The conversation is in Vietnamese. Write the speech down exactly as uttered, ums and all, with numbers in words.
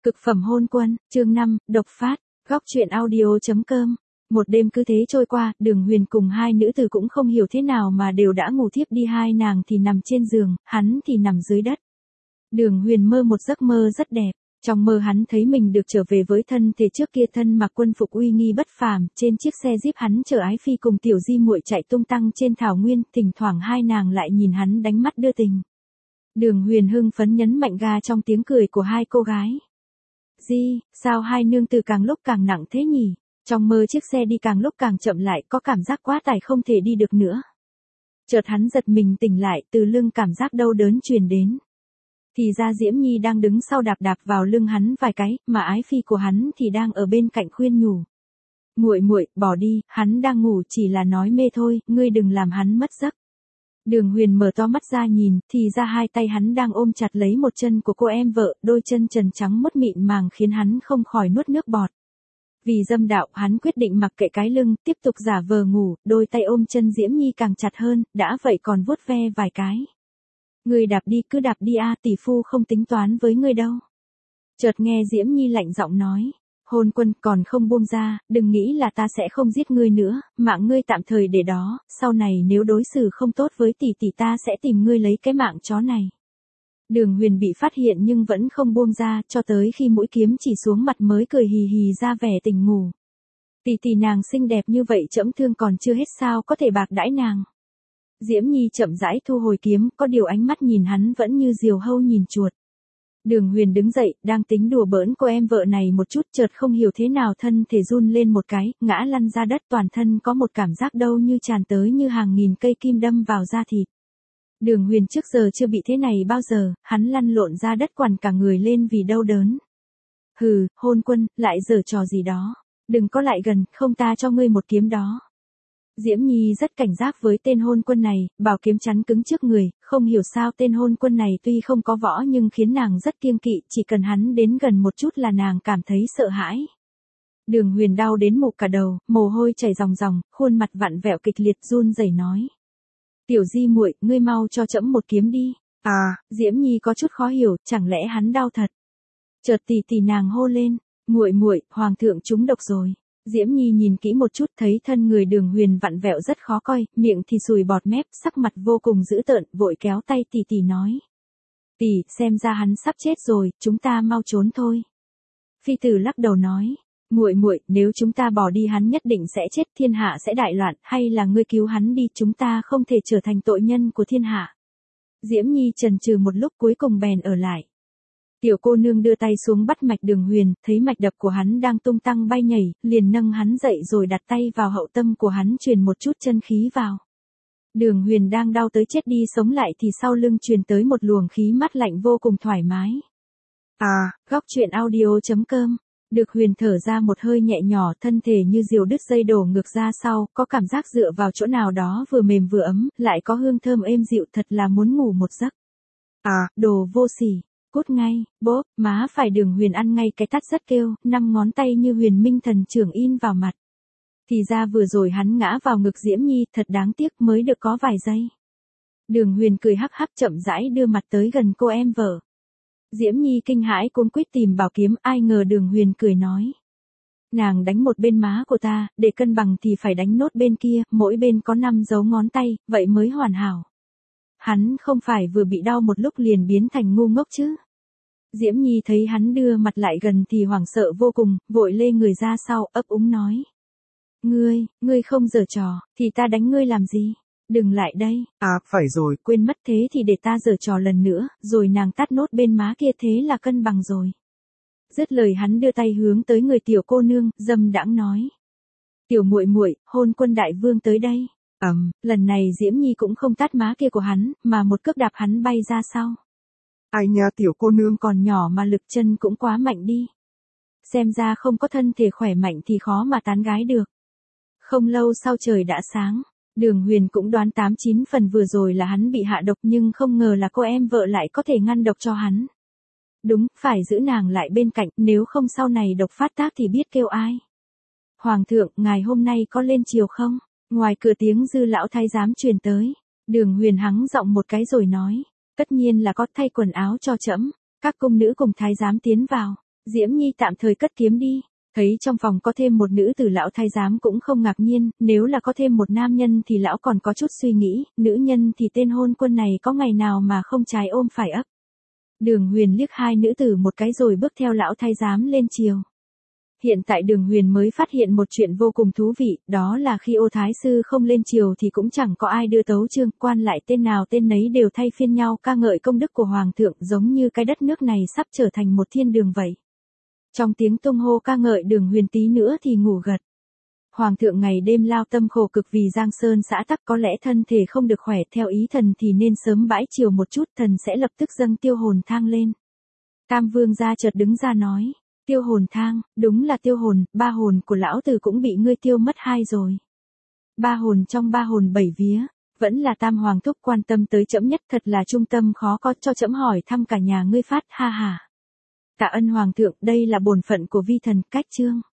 Cực phẩm hôn quân, chương năm, độc phát, góc truyện audio.com. Một đêm cứ thế trôi qua, Đường Huyền cùng hai nữ tử cũng không hiểu thế nào mà đều đã ngủ thiếp đi, hai nàng thì nằm trên giường, hắn thì nằm dưới đất. Đường Huyền mơ một giấc mơ rất đẹp, trong mơ hắn thấy mình được trở về với thân thể trước kia, thân mặc quân phục uy nghi bất phàm, trên chiếc xe jeep hắn chở Ái Phi cùng Tiểu Di muội chạy tung tăng trên thảo nguyên, thỉnh thoảng hai nàng lại nhìn hắn đánh mắt đưa tình. Đường Huyền hưng phấn nhấn mạnh ga trong tiếng cười của hai cô gái. Di, sao hai nương tử càng lúc càng nặng thế nhỉ? Trong mơ chiếc xe đi càng lúc càng chậm lại, có cảm giác quá tải không thể đi được nữa. Chợt hắn giật mình tỉnh lại, từ lưng cảm giác đau đớn truyền đến. Thì ra Diễm Nhi đang đứng sau đạp đạp vào lưng hắn vài cái, mà Ái Phi của hắn thì đang ở bên cạnh khuyên nhủ. Muội muội, bỏ đi, hắn đang ngủ, chỉ là nói mê thôi, ngươi đừng làm hắn mất giấc. Đường Huyền mở to mắt ra nhìn, thì ra hai tay hắn đang ôm chặt lấy một chân của cô em vợ, đôi chân trần trắng mốt mịn màng khiến hắn không khỏi nuốt nước bọt. Vì dâm đạo, hắn quyết định mặc kệ cái lưng, tiếp tục giả vờ ngủ, đôi tay ôm chân Diễm Nhi càng chặt hơn, đã vậy còn vuốt ve vài cái. Ngươi đạp đi, cứ đạp đi a, tỷ phu không tính toán với ngươi đâu. Chợt nghe Diễm Nhi lạnh giọng nói. Hôn quân, còn không buông ra, đừng nghĩ là ta sẽ không giết ngươi nữa, mạng ngươi tạm thời để đó, sau này nếu đối xử không tốt với tỷ tỷ ta sẽ tìm ngươi lấy cái mạng chó này. Đường Huyền bị phát hiện nhưng vẫn không buông ra, cho tới khi mũi kiếm chỉ xuống mặt mới cười hì hì ra vẻ tỉnh ngủ. Tỷ tỷ nàng xinh đẹp như vậy trẫm thương còn chưa hết, sao có thể bạc đãi nàng. Diễm Nhi chậm rãi thu hồi kiếm, có điều ánh mắt nhìn hắn vẫn như diều hâu nhìn chuột. Đường Huyền đứng dậy, đang tính đùa bỡn cô em vợ này một chút, chợt không hiểu thế nào thân thể run lên một cái, ngã lăn ra đất, toàn thân có một cảm giác đau như tràn tới, như hàng nghìn cây kim đâm vào da thịt. Đường Huyền trước giờ chưa bị thế này bao giờ, hắn lăn lộn ra đất quằn cả người lên vì đau đớn. Hừ, hôn quân, lại giở trò gì đó. Đừng có lại gần, không ta cho ngươi một kiếm đó. Diễm Nhi rất cảnh giác với tên hôn quân này, bảo kiếm chắn cứng trước người, không hiểu sao tên hôn quân này tuy không có võ nhưng khiến nàng rất kiêng kỵ, chỉ cần hắn đến gần một chút là nàng cảm thấy sợ hãi. Đường Huyền đau đến mục cả đầu, mồ hôi chảy ròng ròng, khuôn mặt vặn vẹo kịch liệt run rẩy nói. Tiểu Di muội, ngươi mau cho trẫm một kiếm đi. À, Diễm Nhi có chút khó hiểu, chẳng lẽ hắn đau thật. Chợt tỷ tỷ nàng hô lên, muội muội, hoàng thượng trúng độc rồi. Diễm Nhi nhìn kỹ một chút thấy thân người Đường Huyền vặn vẹo rất khó coi, miệng thì sùi bọt mép, sắc mặt vô cùng dữ tợn, vội kéo tay tỷ tỷ nói. Tỷ, xem ra hắn sắp chết rồi, chúng ta mau trốn thôi. Phi tử lắc đầu nói, muội muội, nếu chúng ta bỏ đi hắn nhất định sẽ chết, thiên hạ sẽ đại loạn, hay là ngươi cứu hắn đi, chúng ta không thể trở thành tội nhân của thiên hạ. Diễm Nhi chần chừ một lúc cuối cùng bèn ở lại. Tiểu cô nương đưa tay xuống bắt mạch Đường Huyền, thấy mạch đập của hắn đang tung tăng bay nhảy, liền nâng hắn dậy rồi đặt tay vào hậu tâm của hắn truyền một chút chân khí vào. Đường Huyền đang đau tới chết đi sống lại thì sau lưng truyền tới một luồng khí mát lạnh vô cùng thoải mái. À, góc truyện audio.com. Được Huyền thở ra một hơi nhẹ nhỏ, thân thể như diều đứt dây đổ ngược ra sau, có cảm giác dựa vào chỗ nào đó vừa mềm vừa ấm, lại có hương thơm êm dịu, thật là muốn ngủ một giấc. À, đồ vô sỉ. Cút ngay, bốp, má phải Đường Huyền ăn ngay cái tát rất kêu, năm ngón tay như huyền minh thần trưởng in vào mặt. Thì ra vừa rồi hắn ngã vào ngực Diễm Nhi, thật đáng tiếc mới được có vài giây. Đường Huyền cười hắc hắc chậm rãi đưa mặt tới gần cô em vợ. Diễm Nhi kinh hãi cuống quýt tìm bảo kiếm, ai ngờ Đường Huyền cười nói. Nàng đánh một bên má của ta, để cân bằng thì phải đánh nốt bên kia, mỗi bên có năm dấu ngón tay, vậy mới hoàn hảo. Hắn không phải vừa bị đau một lúc liền biến thành ngu ngốc chứ. Diễm Nhi thấy hắn đưa mặt lại gần thì hoảng sợ vô cùng, vội lê người ra sau, ấp úng nói. Ngươi, ngươi không giở trò, thì ta đánh ngươi làm gì? Đừng lại đây. À, phải rồi, quên mất, thế thì để ta giở trò lần nữa, rồi nàng tát nốt bên má kia, thế là cân bằng rồi. Dứt lời hắn đưa tay hướng tới người tiểu cô nương, dâm đãng nói. Tiểu muội muội, hôn quân đại vương tới đây. Ầm, um, lần này Diễm Nhi cũng không tát má kia của hắn, mà một cước đạp hắn bay ra sau. Ai nha, tiểu cô nương còn nhỏ mà lực chân cũng quá mạnh đi. Xem ra không có thân thể khỏe mạnh thì khó mà tán gái được. Không lâu sau trời đã sáng, Đường Huyền cũng đoán tám chín phần vừa rồi là hắn bị hạ độc, nhưng không ngờ là cô em vợ lại có thể ngăn độc cho hắn. Đúng, phải giữ nàng lại bên cạnh, nếu không sau này độc phát tác thì biết kêu ai. Hoàng thượng, ngài hôm nay có lên triều không? Ngoài cửa tiếng Dư lão thái giám truyền tới. Đường Huyền hắng giọng một cái rồi nói. Tất nhiên là có, thay quần áo cho trẫm. Các cung nữ cùng thái giám tiến vào. Diễm Nhi tạm thời cất kiếm đi. Thấy trong phòng có thêm một nữ tử lão thái giám cũng không ngạc nhiên, nếu là có thêm một nam nhân thì lão còn có chút suy nghĩ, nữ nhân thì tên hôn quân này có ngày nào mà không trái ôm phải ấp. Đường Huyền liếc hai nữ tử một cái rồi bước theo lão thái giám lên triều. Hiện tại Đường Huyền mới phát hiện một chuyện vô cùng thú vị, đó là khi Ô Thái Sư không lên triều thì cũng chẳng có ai đưa tấu chương, quan lại tên nào tên nấy đều thay phiên nhau ca ngợi công đức của Hoàng thượng, giống như cái đất nước này sắp trở thành một thiên đường vậy. Trong tiếng tung hô ca ngợi Đường Huyền tí nữa thì ngủ gật. Hoàng thượng ngày đêm lao tâm khổ cực vì Giang Sơn xã tắc, có lẽ thân thể không được khỏe, theo ý thần thì nên sớm bãi triều một chút, thần sẽ lập tức dâng tiêu hồn thang lên. Tam Vương gia chợt đứng ra nói, tiêu hồn thang, đúng là tiêu hồn, ba hồn của lão tử cũng bị ngươi tiêu mất hai rồi. Ba hồn trong ba hồn bảy vía, vẫn là Tam Hoàng thúc quan tâm tới trẫm nhất, thật là trung tâm khó có, cho trẫm hỏi thăm cả nhà ngươi phát, ha ha. Tạ ân Hoàng thượng, đây là bổn phận của vi thần, cách chương.